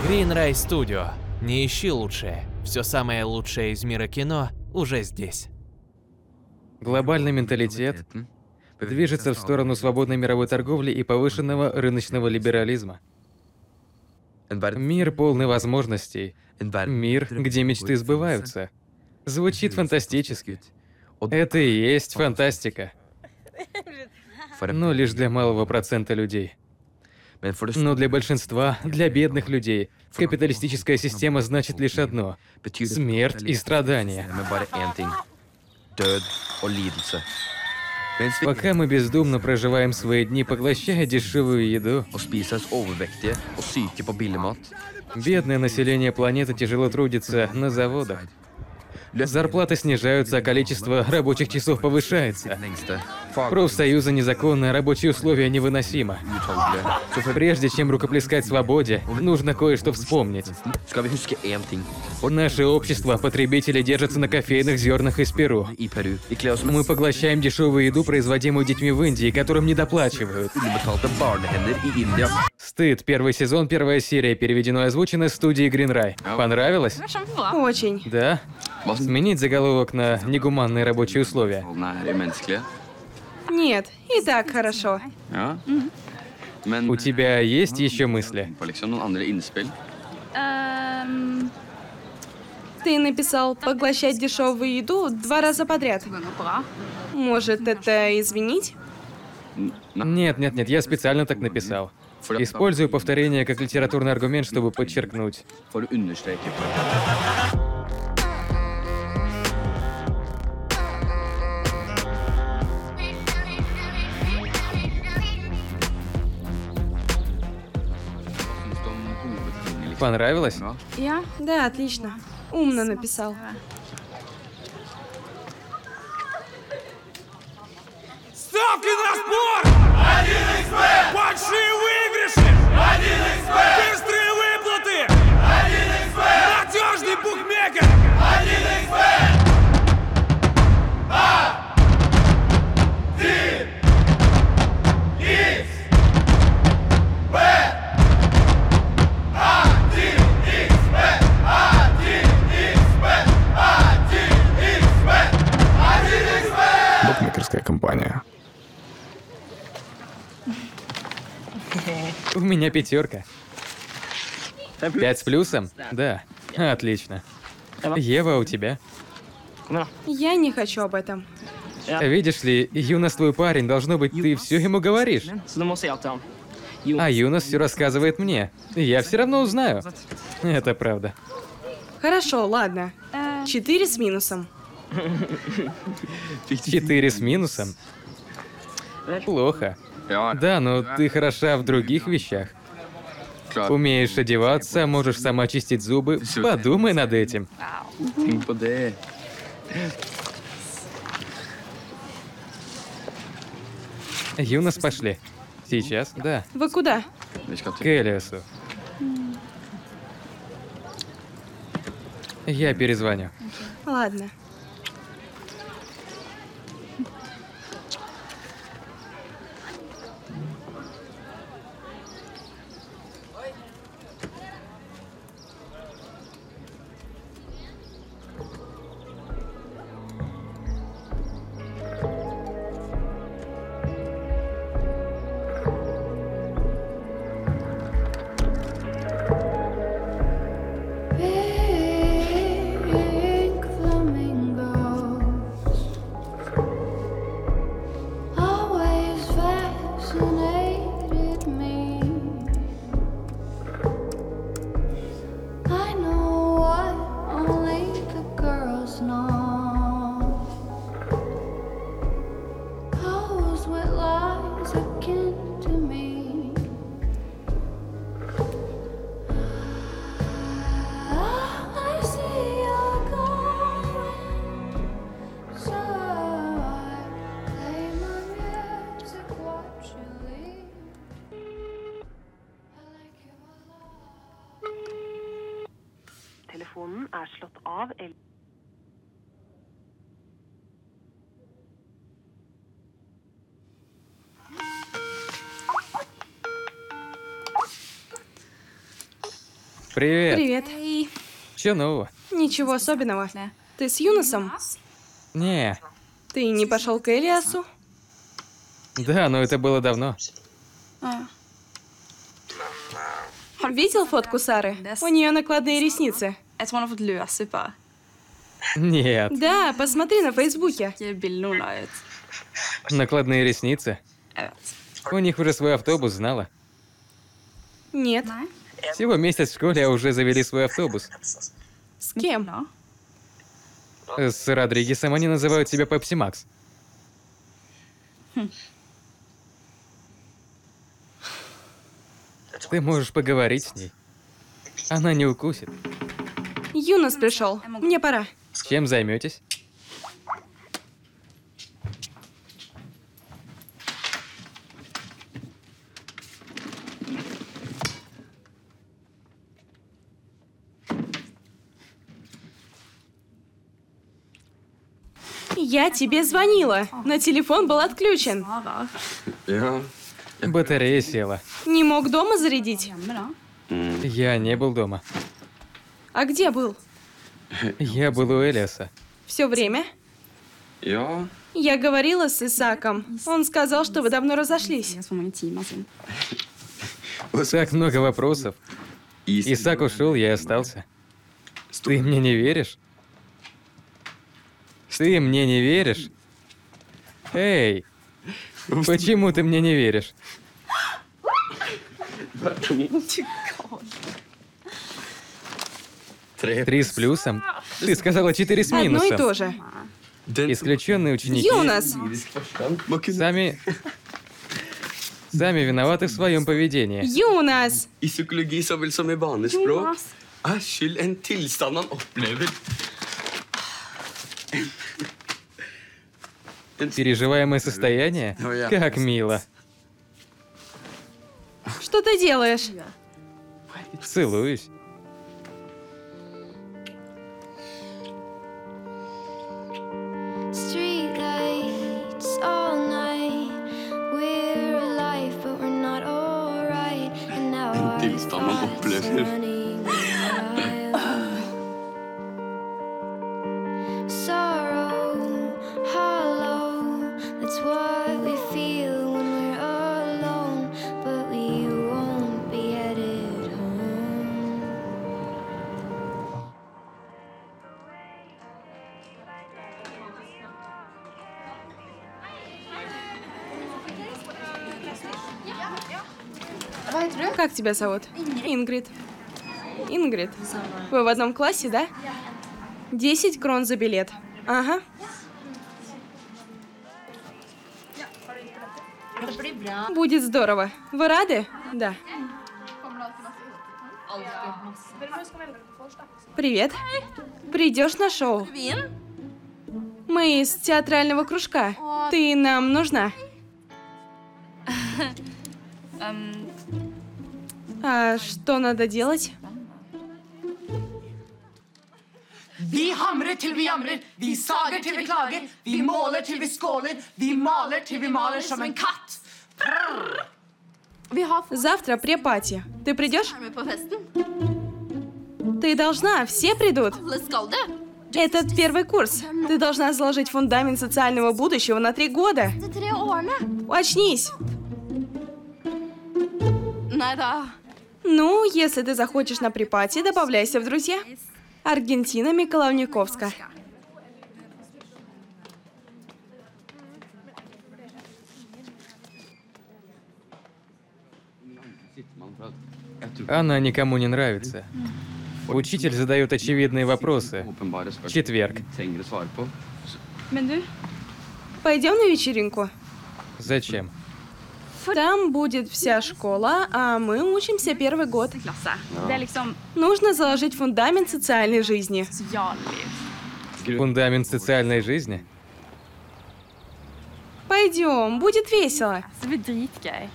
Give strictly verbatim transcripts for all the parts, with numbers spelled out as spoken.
Greenray Studio. Не ищи лучшее. Все самое лучшее из мира кино уже здесь. Глобальный менталитет движется в сторону свободной мировой торговли и повышенного рыночного либерализма. Мир полный возможностей. Мир, где мечты сбываются. Звучит фантастически. Это и есть фантастика. Но лишь для малого процента людей. Но для большинства, для бедных людей, капиталистическая система значит лишь одно – смерть и страдания. Пока мы бездумно проживаем свои дни, поглощая дешевую еду, бедное население планеты тяжело трудится на заводах. Зарплаты снижаются, а количество рабочих часов повышается. Профсоюзы незаконно, рабочие условия невыносимо. Прежде чем рукоплескать свободе, нужно кое-что вспомнить. Наше общество потребителей держится на кофейных зернах из Перу. Мы поглощаем дешевую еду, производимую детьми в Индии, которым недоплачивают. Стыд. Первый сезон, первая серия. Переведено и озвучено студией Greenray. Понравилось? Очень. Да? Сменить заголовок на «негуманные рабочие условия». Нет, и так хорошо. У тебя есть еще мысли? Эм, Ты написал «поглощать дешевую еду» два раза подряд. Может, это извинить? Нет, нет, нет, я специально так написал. Использую повторение как литературный аргумент, чтобы подчеркнуть. Понравилось? Я? Да, отлично. Умно написал. Ставки на спорт! один икс бет! Большие выигрыши! один икс бет! Быстрые выплаты! один икс бет! Надежный букмекер! один икс бет! один икс бет! один икс бет! один икс бет! один икс бет! один икс бет! Букмекерская компания. У меня пятерка. Пять с плюсом? Да. Отлично. Ева, а у тебя? Я не хочу об этом. Видишь ли, Юнос твой парень, должно быть, ты все ему говоришь. А Юнос все рассказывает мне. Я все равно узнаю. Это правда. Хорошо, ладно. Четыре с минусом. Четыре с минусом? Плохо. Да, но ты хороша в других вещах. Умеешь одеваться, можешь сама чистить зубы. Подумай над этим. Юнос, пошли. Сейчас? Да. Вы куда? К Элиасу. Я перезвоню. Ладно. Pink flamingos always fascinated me. I know what only the girls know. Pose with lies akin to me. I see you're going, so I play my music, watch you leave. I like you a lot. Telefonen er slått av eller Привет. Привет. Чё нового? Ничего особенного. Ты с Юносом? Не. Ты не пошел к Элиасу? Да, но это было давно. Видел фотку Сары? У нее накладные ресницы. Jeg tror han har fått løse på. Нет. Да, посмотри на Фейсбуке. Ikke bildet noe ut. Накладные ресницы. Jeg vet. У них уже свой автобус, знала. Нет. Всего месяц в школе, а уже завели свой автобус. С кем? Nå. С Родригесом они называют себя Пепси Макс. Ты можешь поговорить с ней. Она не укусит. Юнос пришел. Мне пора. Чем займетесь? Я тебе звонила, но телефон был отключен. Sara. Ja. Батарея села. Не мог дома зарядить? Hjemme, da. Я не был дома. А где был? Я был у Элиаса. Все время? Ja. Я говорила с Исаком. Он сказал, что вы давно разошлись. Det er så mange timer siden. Так много вопросов. Исаак ушел, я остался. Ты мне не веришь? Ты мне не веришь? Эй, почему ты мне не веришь? Три с плюсом? Ты сказала четыре с Одно и минусом. то же. Исключенные ученики Юнос! сами... Сами виноваты в своем поведении. Юнос! I psykologi så vel som i barnespråk Jonas. er skyld en tilstand man opplever. Переживаемое состояние? Как мило. Что ты делаешь? Целуюсь. Streetlights all night. We're alive, but we're not alright. And now our Tilstand man thoughts opplever. running wild. Sorrow, hollow. That's what we feel when we're alone. But we won't be headed home. Как тебя зовут? Ингрид. Ингрид. Вы в одном классе, да? Десять крон за билет. Ага. Будет здорово. Вы рады? Да. Привет. Придешь на шоу? Мы из театрального кружка. Ты нам нужна? Um, А что надо делать? Vi hamrer til vi jamrer, vi sager til vi klager, vi måler til vi skåler, vi maler til vi maler som en katt. vi har Завтра препати. Ты придешь? med på festen. Ты должна, все придут. Alle skal det. Этот первый курс. Ты должна заложить фундамент социального будущего на три года. De tre årene. Очнись. Nei da. Ну, если ты захочешь на препати, добавляйся в друзья. Аргентина Миколовниковска. Она никому не нравится. Учитель задает очевидные вопросы. Åpenbare spørsmål Четверг. trenger å svare på. Men du, Пойдем на вечеринку? Зачем? Там будет вся школа, а мы учимся первый год. klasse. Det er liksom Нужно заложить фундамент социальной жизни. sosialliv. Фундамент социальной жизни? Пойдем, будет весело. Det blir dritgøy.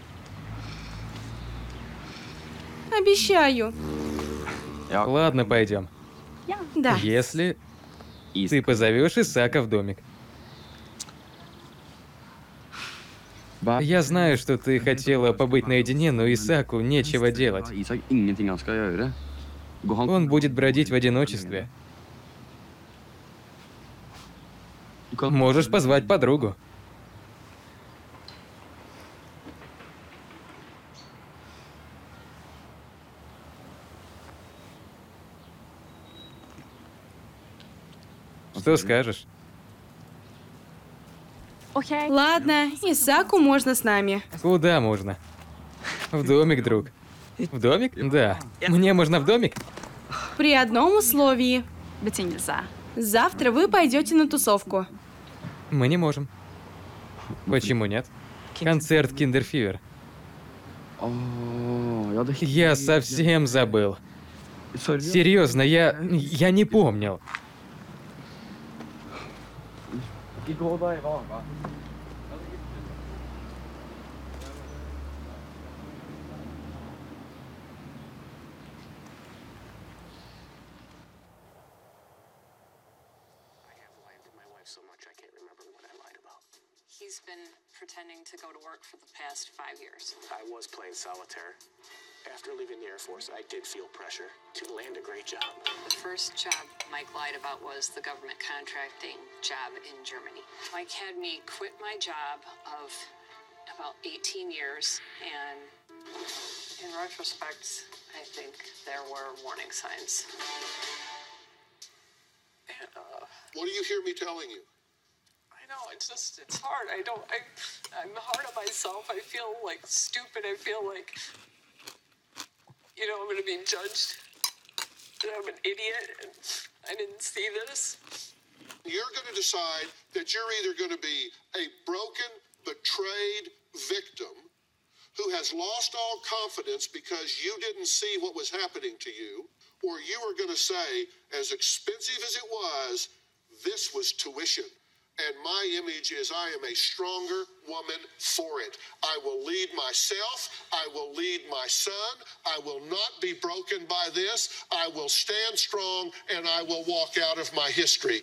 Обещаю. Ладно, пойдем. Да. Если ты позовешь Исаака в домик. Я знаю, что ты хотела побыть наедине, но Исааку нечего делать. Он будет бродить в одиночестве. Можешь позвать подругу. Что скажешь? Okej. Ладно, Исаку можно с нами. Куда можно? В домик, друг. В домик? Да. Мне можно в домик? При одном условии. Betingelse. Завтра вы пойдете на тусовку. Мы не можем. Почему нет? Концерт Киндерфивер. Я совсем забыл. Серьезно, я... я не помнил. He's been pretending to go to work for the past five years. I was playing solitaire. After leaving the Air Force, I did feel pressure to land a great job. The first job Mike lied about was the government contracting job in Germany. Mike had me quit my job of about eighteen years, and in retrospect, I think there were warning signs. And, uh, what do you hear me telling you? I know, it's just, it's hard. I don't, I, I'm hard on myself. I feel like stupid. I feel like, you know, I'm gonna be judged, that I'm an idiot, and I didn't see this. You're gonna decide that you're either gonna be a broken, betrayed victim who has lost all confidence because you didn't see what was happening to you, or you are gonna say, as expensive as it was, this was tuition. And my image is I am a stronger woman for it. I will lead myself. I will lead my son. I will not be broken by this. I will stand strong, and I will walk out of my history.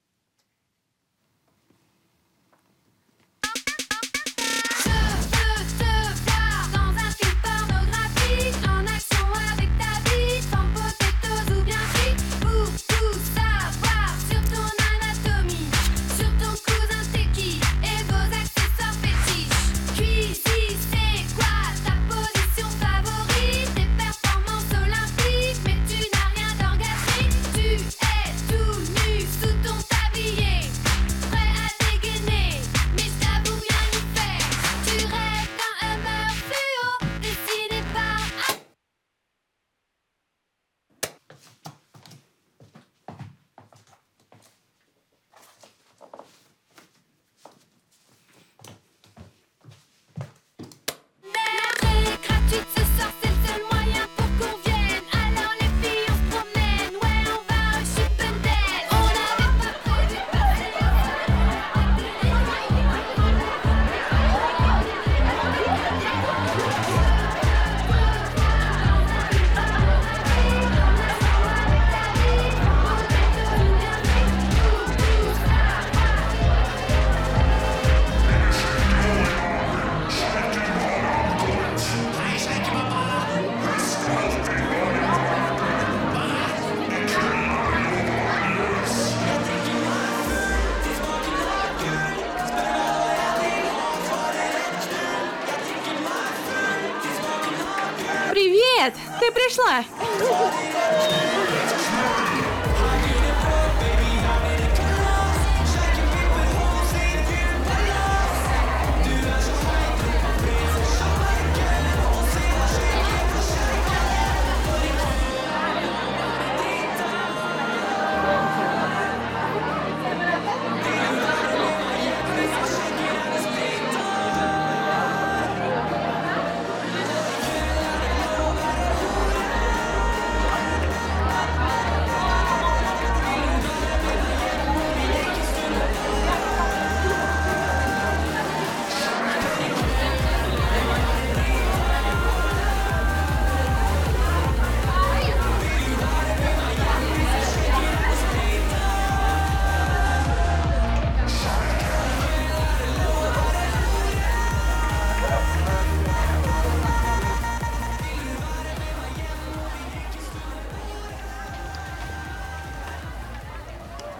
Привет! Ты пришла!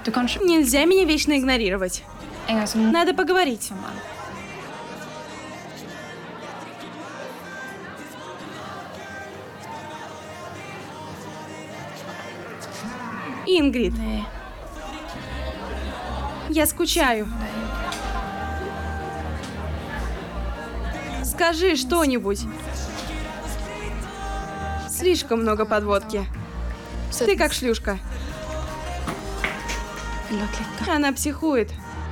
Нельзя меня вечно игнорировать. Надо поговорить. Ингрид. Я скучаю. Скажи что-нибудь. Слишком много подводки. Ты как шлюшка. Она психует.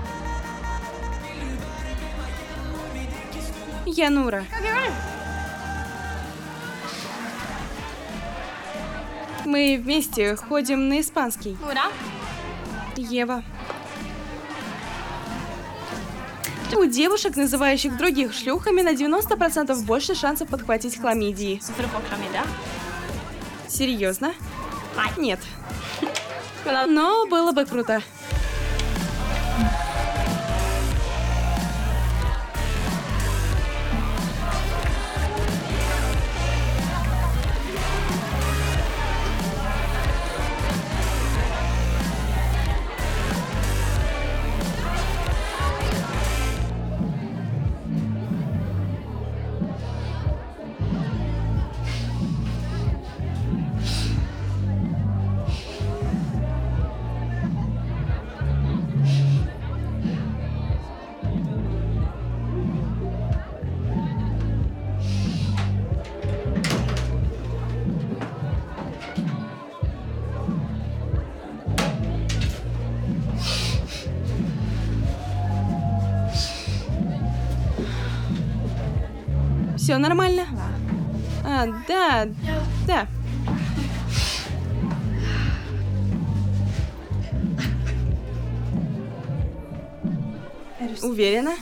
Я Нура. Мы вместе ходим на испанский. Ева. У девушек, называющих других шлюхами, на девяносто процентов больше шансов подхватить хламидии. Серьезно? Нет. Но было бы круто. Все нормально? А, да, да. Уверена?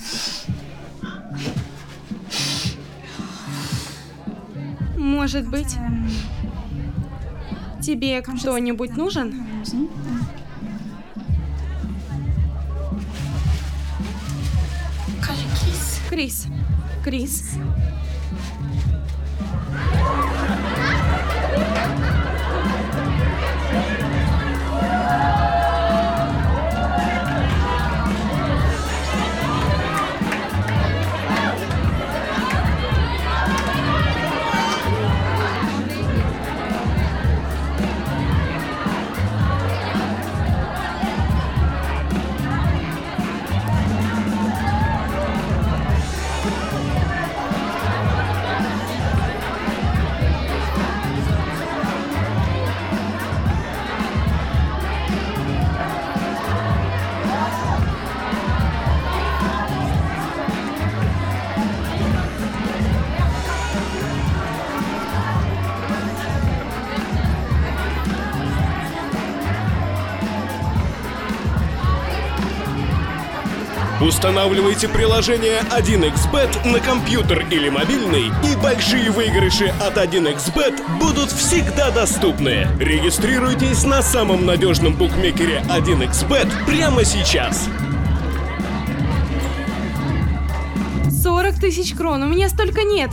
Может быть, тебе кто-нибудь нужен? Крис. Крис. Устанавливайте приложение один икс бет на компьютер или мобильный, и большие выигрыши от один икс бет будут всегда доступны. Регистрируйтесь на самом надежном букмекере один икс бет прямо сейчас. сорок тысяч крон, у меня столько нет.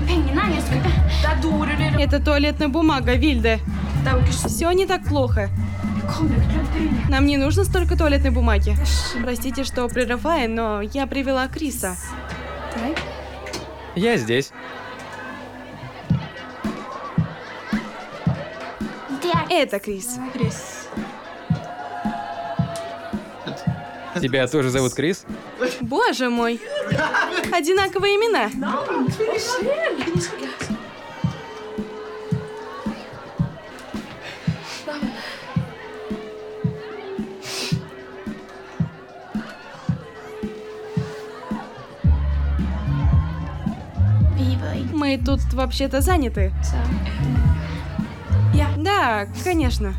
Это туалетная бумага, Вильде. Все не так плохо. Нам не нужно столько туалетной бумаги. Простите, что прерываю, но я привела Криса. Я здесь. Это Крис. Тебя тоже зовут Крис? Боже мой. Одинаковые имена. Мы тут вообще-то заняты. Да, конечно.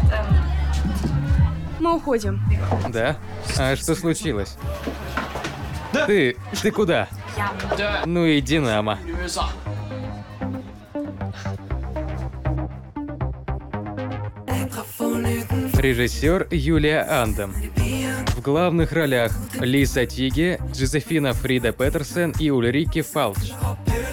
Мы уходим. Да? А что случилось? Ты... ты куда? Ну и Динамо. Режиссер Юлия Андем. В главных ролях Лиса Тиге, Джозефина Фрида Петерсен и Ульрике Фалч.